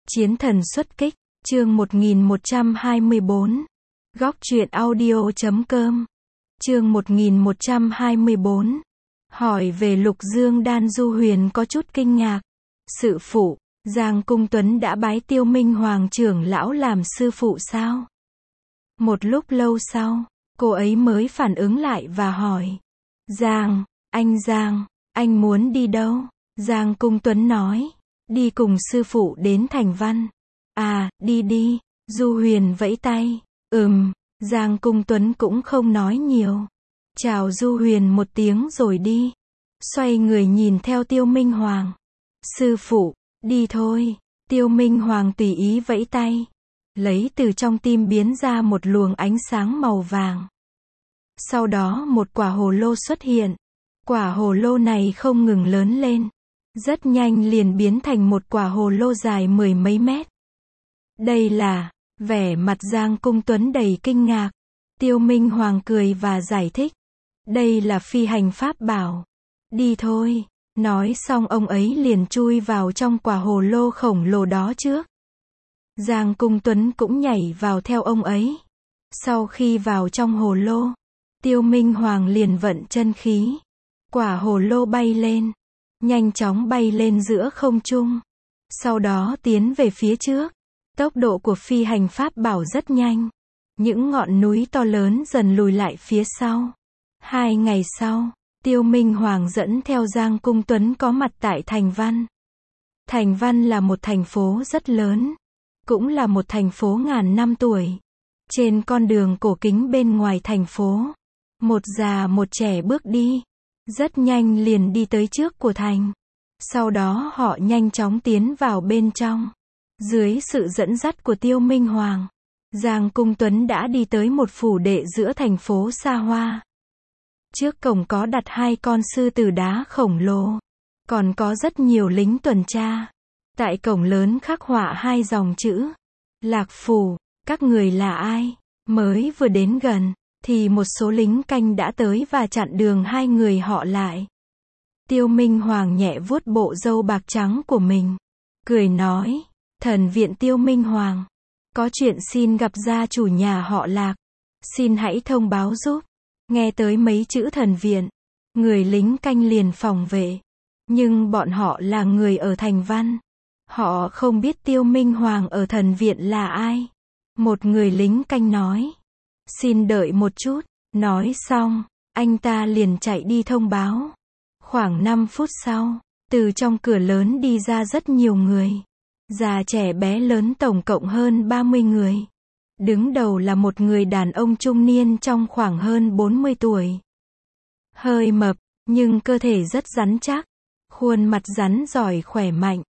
Chiến thần xuất kích, chương 1124. Góc truyện audio.com. Chương 1124. Hỏi về Lục Dương Đan. Du Huyền có chút kinh ngạc. Sự phụ, Giang Cung Tuấn đã bái Tiêu Minh Hoàng trưởng lão làm sư phụ sao? Một lúc lâu sau, cô ấy mới phản ứng lại và hỏi. Giang, anh muốn đi đâu? Giang Cung Tuấn nói. Đi cùng sư phụ đến Thành Văn. À, đi. Du Huyền vẫy tay. Giang Cung Tuấn cũng không nói nhiều. Chào Du Huyền một tiếng rồi đi. Xoay người nhìn theo Tiêu Minh Hoàng. Sư phụ, đi thôi. Tiêu Minh Hoàng tùy ý vẫy tay. Lấy từ trong tim biến ra một luồng ánh sáng màu vàng. Sau đó một quả hồ lô xuất hiện. Quả hồ lô này không ngừng lớn lên. Rất nhanh liền biến thành một quả hồ lô dài mười mấy mét. Đây là, vẻ mặt Giang Cung Tuấn đầy kinh ngạc. Tiêu Minh Hoàng cười và giải thích. Đây là phi hành pháp bảo. Đi thôi. Nói xong ông ấy liền chui vào trong quả hồ lô khổng lồ đó trước. Giang Cung Tuấn cũng nhảy vào theo ông ấy. Sau khi vào trong hồ lô, Tiêu Minh Hoàng liền vận chân khí. Quả hồ lô bay lên. Nhanh chóng bay lên giữa không trung. Sau đó tiến về phía trước. Tốc độ của phi hành pháp bảo rất nhanh. Những ngọn núi to lớn dần lùi lại phía sau. 2 ngày sau, Tiêu Minh Hoàng dẫn theo Giang Cung Tuấn có mặt tại Thành Văn. Thành Văn là một thành phố rất lớn. Cũng là một thành phố ngàn năm tuổi. Trên con đường cổ kính bên ngoài thành phố, một già một trẻ bước đi. Rất nhanh liền đi tới trước của thành. Sau đó họ nhanh chóng tiến vào bên trong. Dưới sự dẫn dắt của Tiêu Minh Hoàng, Giang Cung Tuấn đã đi tới một phủ đệ giữa thành phố xa hoa. Trước cổng có đặt 2 con sư tử đá khổng lồ. Còn có rất nhiều lính tuần tra. Tại cổng lớn khắc họa 2 dòng chữ. Lạc Phủ, các người là ai? Mới vừa đến gần, thì một số lính canh đã tới và chặn đường 2 người họ lại. Tiêu Minh Hoàng nhẹ vuốt bộ râu bạc trắng của mình. Cười nói, thần viện Tiêu Minh Hoàng. Có chuyện xin gặp gia chủ nhà họ Lạc. Xin hãy thông báo giúp. Nghe tới mấy chữ thần viện, người lính canh liền phòng vệ. Nhưng bọn họ là người ở Thành Văn. Họ không biết Tiêu Minh Hoàng ở thần viện là ai. Một người lính canh nói. Xin đợi một chút. Nói xong, anh ta liền chạy đi thông báo. Khoảng 5 phút sau, từ trong cửa lớn đi ra rất nhiều người. Già trẻ bé lớn tổng cộng hơn 30 người. Đứng đầu là một người đàn ông trung niên trong khoảng hơn 40 tuổi. Hơi mập, nhưng cơ thể rất rắn chắc. Khuôn mặt rắn giỏi khỏe mạnh.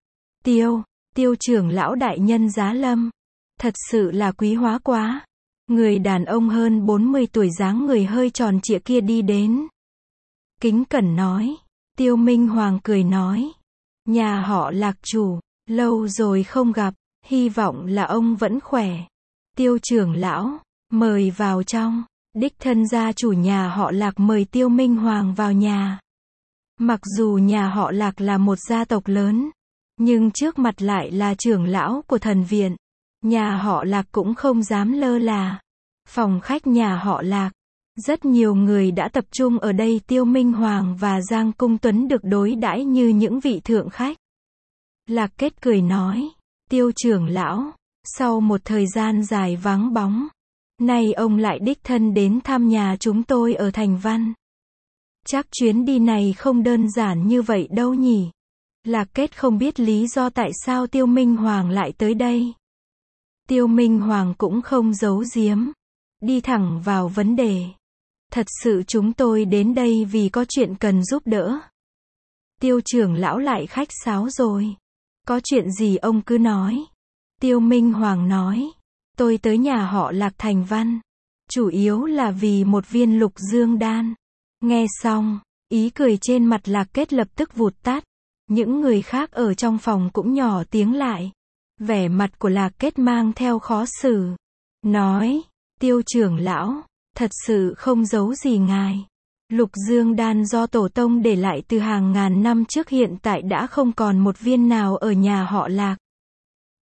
Tiêu trưởng lão đại nhân giá lâm. Thật sự là quý hóa quá. Người đàn ông hơn 40 tuổi dáng người hơi tròn trịa kia đi đến. Kính cẩn nói. Tiêu Minh Hoàng cười nói. Nhà họ Lạc chủ, lâu rồi không gặp, hy vọng là ông vẫn khỏe. Tiêu trưởng lão, mời vào trong. Đích thân gia chủ nhà họ Lạc mời Tiêu Minh Hoàng vào nhà. Mặc dù nhà họ Lạc là một gia tộc lớn, nhưng trước mặt lại là trưởng lão của thần viện. Nhà họ Lạc cũng không dám lơ là. Phòng khách nhà họ Lạc, rất nhiều người đã tập trung ở đây. Tiêu Minh Hoàng và Giang Cung Tuấn được đối đãi như những vị thượng khách. Lạc Kết cười nói, Tiêu trưởng lão, sau một thời gian dài vắng bóng, nay ông lại đích thân đến thăm nhà chúng tôi ở Thành Văn. Chắc chuyến đi này không đơn giản như vậy đâu nhỉ? Lạc Kết không biết lý do tại sao Tiêu Minh Hoàng lại tới đây. Tiêu Minh Hoàng cũng không giấu giếm, đi thẳng vào vấn đề. Thật sự chúng tôi đến đây vì có chuyện cần giúp đỡ. Tiêu trưởng lão lại khách sáo rồi. Có chuyện gì ông cứ nói. Tiêu Minh Hoàng nói. Tôi tới nhà họ Lạc Thành Văn. Chủ yếu là vì một viên Lục Dương Đan. Nghe xong, ý cười trên mặt Lạc Kết lập tức vụt tắt. Những người khác ở trong phòng cũng nhỏ tiếng lại. Vẻ mặt của Lạc Kết mang theo khó xử. Nói, Tiêu trưởng lão, thật sự không giấu gì ngài. Lục Dương Đan do tổ tông để lại từ hàng ngàn năm trước hiện tại đã không còn một viên nào ở nhà họ Lạc.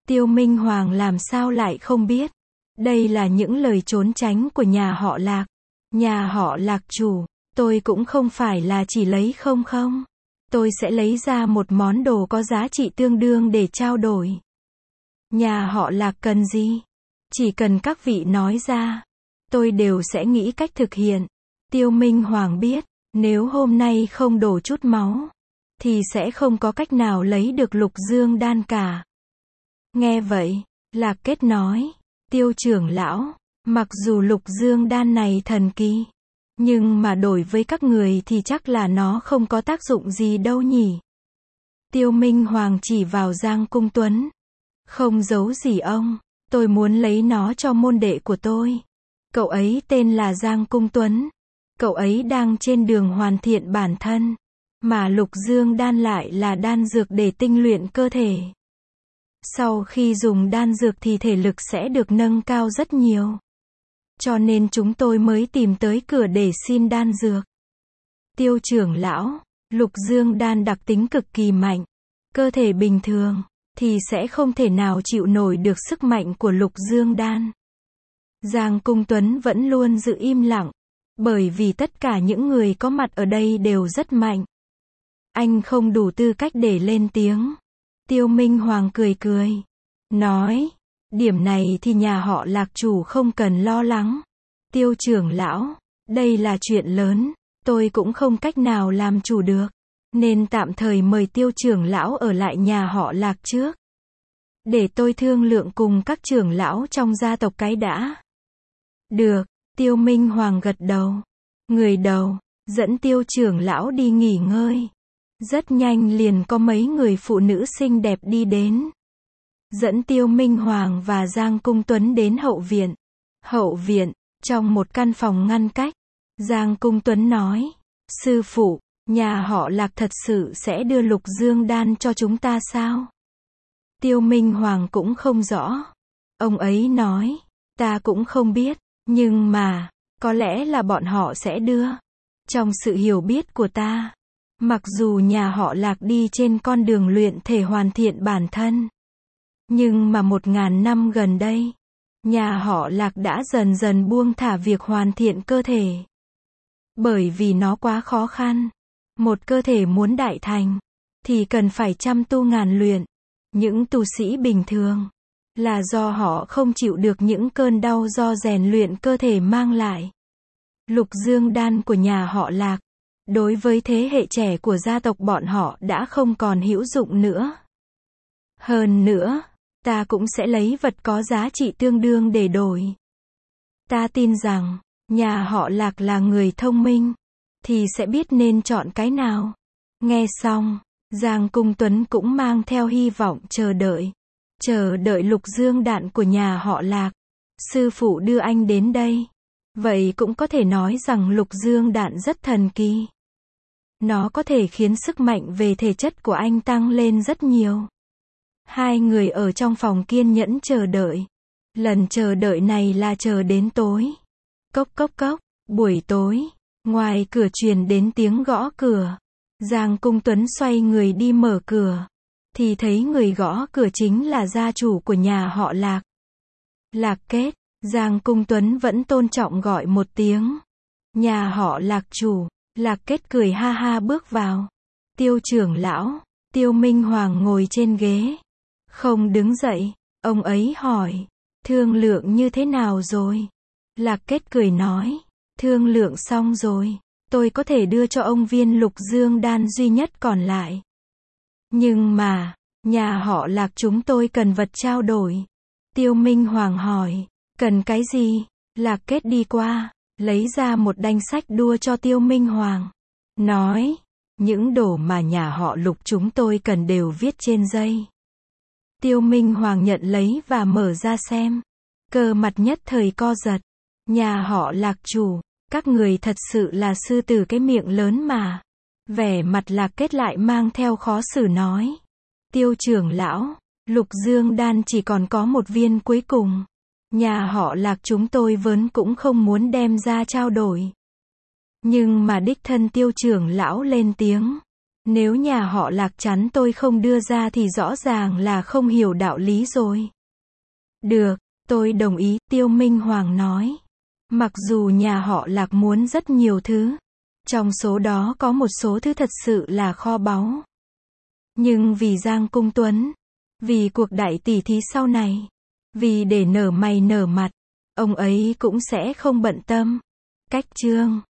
Tiêu Minh Hoàng làm sao lại không biết. Đây là những lời trốn tránh của nhà họ Lạc. Nhà họ Lạc chủ, tôi cũng không phải là chỉ lấy không không. Tôi sẽ lấy ra một món đồ có giá trị tương đương để trao đổi. Nhà họ Lạc cần gì? Chỉ cần các vị nói ra, tôi đều sẽ nghĩ cách thực hiện. Tiêu Minh Hoàng biết, nếu hôm nay không đổ chút máu, thì sẽ không có cách nào lấy được Lục Dương đan cả. Nghe vậy, Lạc Kết nói, Tiêu trưởng lão, mặc dù Lục Dương đan này thần kỳ, nhưng mà đổi với các người thì chắc là nó không có tác dụng gì đâu nhỉ. Tiêu Minh Hoàng chỉ vào Giang Cung Tuấn. Không giấu gì ông, tôi muốn lấy nó cho môn đệ của tôi. Cậu ấy tên là Giang Cung Tuấn. Cậu ấy đang trên đường hoàn thiện bản thân, mà Lục Dương đan lại là đan dược để tinh luyện cơ thể. Sau khi dùng đan dược thì thể lực sẽ được nâng cao rất nhiều. Cho nên chúng tôi mới tìm tới cửa để xin đan dược. Tiêu trưởng lão, Lục Dương đan đặc tính cực kỳ mạnh. Cơ thể bình thường thì sẽ không thể nào chịu nổi được sức mạnh của Lục Dương đan. Giang Cung Tuấn vẫn luôn giữ im lặng, bởi vì tất cả những người có mặt ở đây đều rất mạnh. Anh không đủ tư cách để lên tiếng. Tiêu Minh Hoàng cười cười, nói, điểm này thì nhà họ Lạc chủ không cần lo lắng. Tiêu trưởng lão, đây là chuyện lớn, tôi cũng không cách nào làm chủ được, nên tạm thời mời Tiêu trưởng lão ở lại nhà họ Lạc trước. Để tôi thương lượng cùng các trưởng lão trong gia tộc cái đã. Được, Tiêu Minh Hoàng gật đầu. Người đầu, dẫn Tiêu trưởng lão đi nghỉ ngơi. Rất nhanh liền có mấy người phụ nữ xinh đẹp đi đến. Dẫn Tiêu Minh Hoàng và Giang Cung Tuấn đến hậu viện. Hậu viện, trong một căn phòng ngăn cách, Giang Cung Tuấn nói, sư phụ, nhà họ Lạc thật sự sẽ đưa Lục Dương đan cho chúng ta sao? Tiêu Minh Hoàng cũng không rõ. Ông ấy nói, ta cũng không biết, nhưng mà, có lẽ là bọn họ sẽ đưa. Trong sự hiểu biết của ta, mặc dù nhà họ Lạc đi trên con đường luyện thể hoàn thiện bản thân, nhưng mà 1000 năm gần đây, nhà họ Lạc đã dần dần buông thả việc hoàn thiện cơ thể. Bởi vì nó quá khó khăn. Một cơ thể muốn đại thành, thì cần phải trăm tu ngàn luyện. Những tu sĩ bình thường, là do họ không chịu được những cơn đau do rèn luyện cơ thể mang lại. Lục Dương đan của nhà họ Lạc, đối với thế hệ trẻ của gia tộc bọn họ đã không còn hữu dụng nữa. Hơn nữa, ta cũng sẽ lấy vật có giá trị tương đương để đổi. Ta tin rằng, nhà họ Lạc là người thông minh, thì sẽ biết nên chọn cái nào. Nghe xong, Giang Cung Tuấn cũng mang theo hy vọng chờ đợi Lục Dương đan của nhà họ Lạc. Sư phụ đưa anh đến đây. Vậy cũng có thể nói rằng Lục Dương đan rất thần kỳ. Nó có thể khiến sức mạnh về thể chất của anh tăng lên rất nhiều. Hai người ở trong phòng kiên nhẫn chờ đợi. Lần chờ đợi này là chờ đến tối. Cốc cốc cốc, buổi tối, ngoài cửa truyền đến tiếng gõ cửa. Giang Cung Tuấn xoay người đi mở cửa, thì thấy người gõ cửa chính là gia chủ của nhà họ Lạc. Lạc Kết, Giang Cung Tuấn vẫn tôn trọng gọi một tiếng. Nhà họ Lạc chủ, Lạc Kết cười ha ha bước vào. Tiêu trưởng lão, Tiêu Minh Hoàng ngồi trên ghế, không đứng dậy. Ông ấy hỏi, thương lượng như thế nào rồi? Lạc Kết cười nói, thương lượng xong rồi. Tôi có thể đưa cho ông viên Lục Dương đan duy nhất còn lại. Nhưng mà, nhà họ Lạc chúng tôi cần vật trao đổi. Tiêu Minh Hoàng hỏi, cần cái gì? Lạc Kết đi qua, lấy ra một danh sách đua cho Tiêu Minh Hoàng. Nói, những đồ mà nhà họ Lục chúng tôi cần đều viết trên giấy. Tiêu Minh Hoàng nhận lấy và mở ra xem. Cơ mặt nhất thời co giật. Nhà họ Lạc chủ, các người thật sự là sư tử cái miệng lớn mà. Vẻ mặt Lạc Kết lại mang theo khó xử nói. Tiêu trưởng lão, Lục Dương đan chỉ còn có một viên cuối cùng. Nhà họ Lạc chúng tôi vốn cũng không muốn đem ra trao đổi. Nhưng mà đích thân Tiêu trưởng lão lên tiếng, Nếu nhà họ Lạc chắn tôi không đưa ra thì rõ ràng là không hiểu đạo lý rồi. Được, tôi đồng ý, Tiêu Minh Hoàng nói. Mặc dù nhà họ Lạc muốn rất nhiều thứ, trong số đó có một số thứ thật sự là kho báu. Nhưng vì Giang Cung Tuấn, vì cuộc đại tỷ thí sau này, vì để nở mày nở mặt, ông ấy cũng sẽ không bận tâm. Cách chương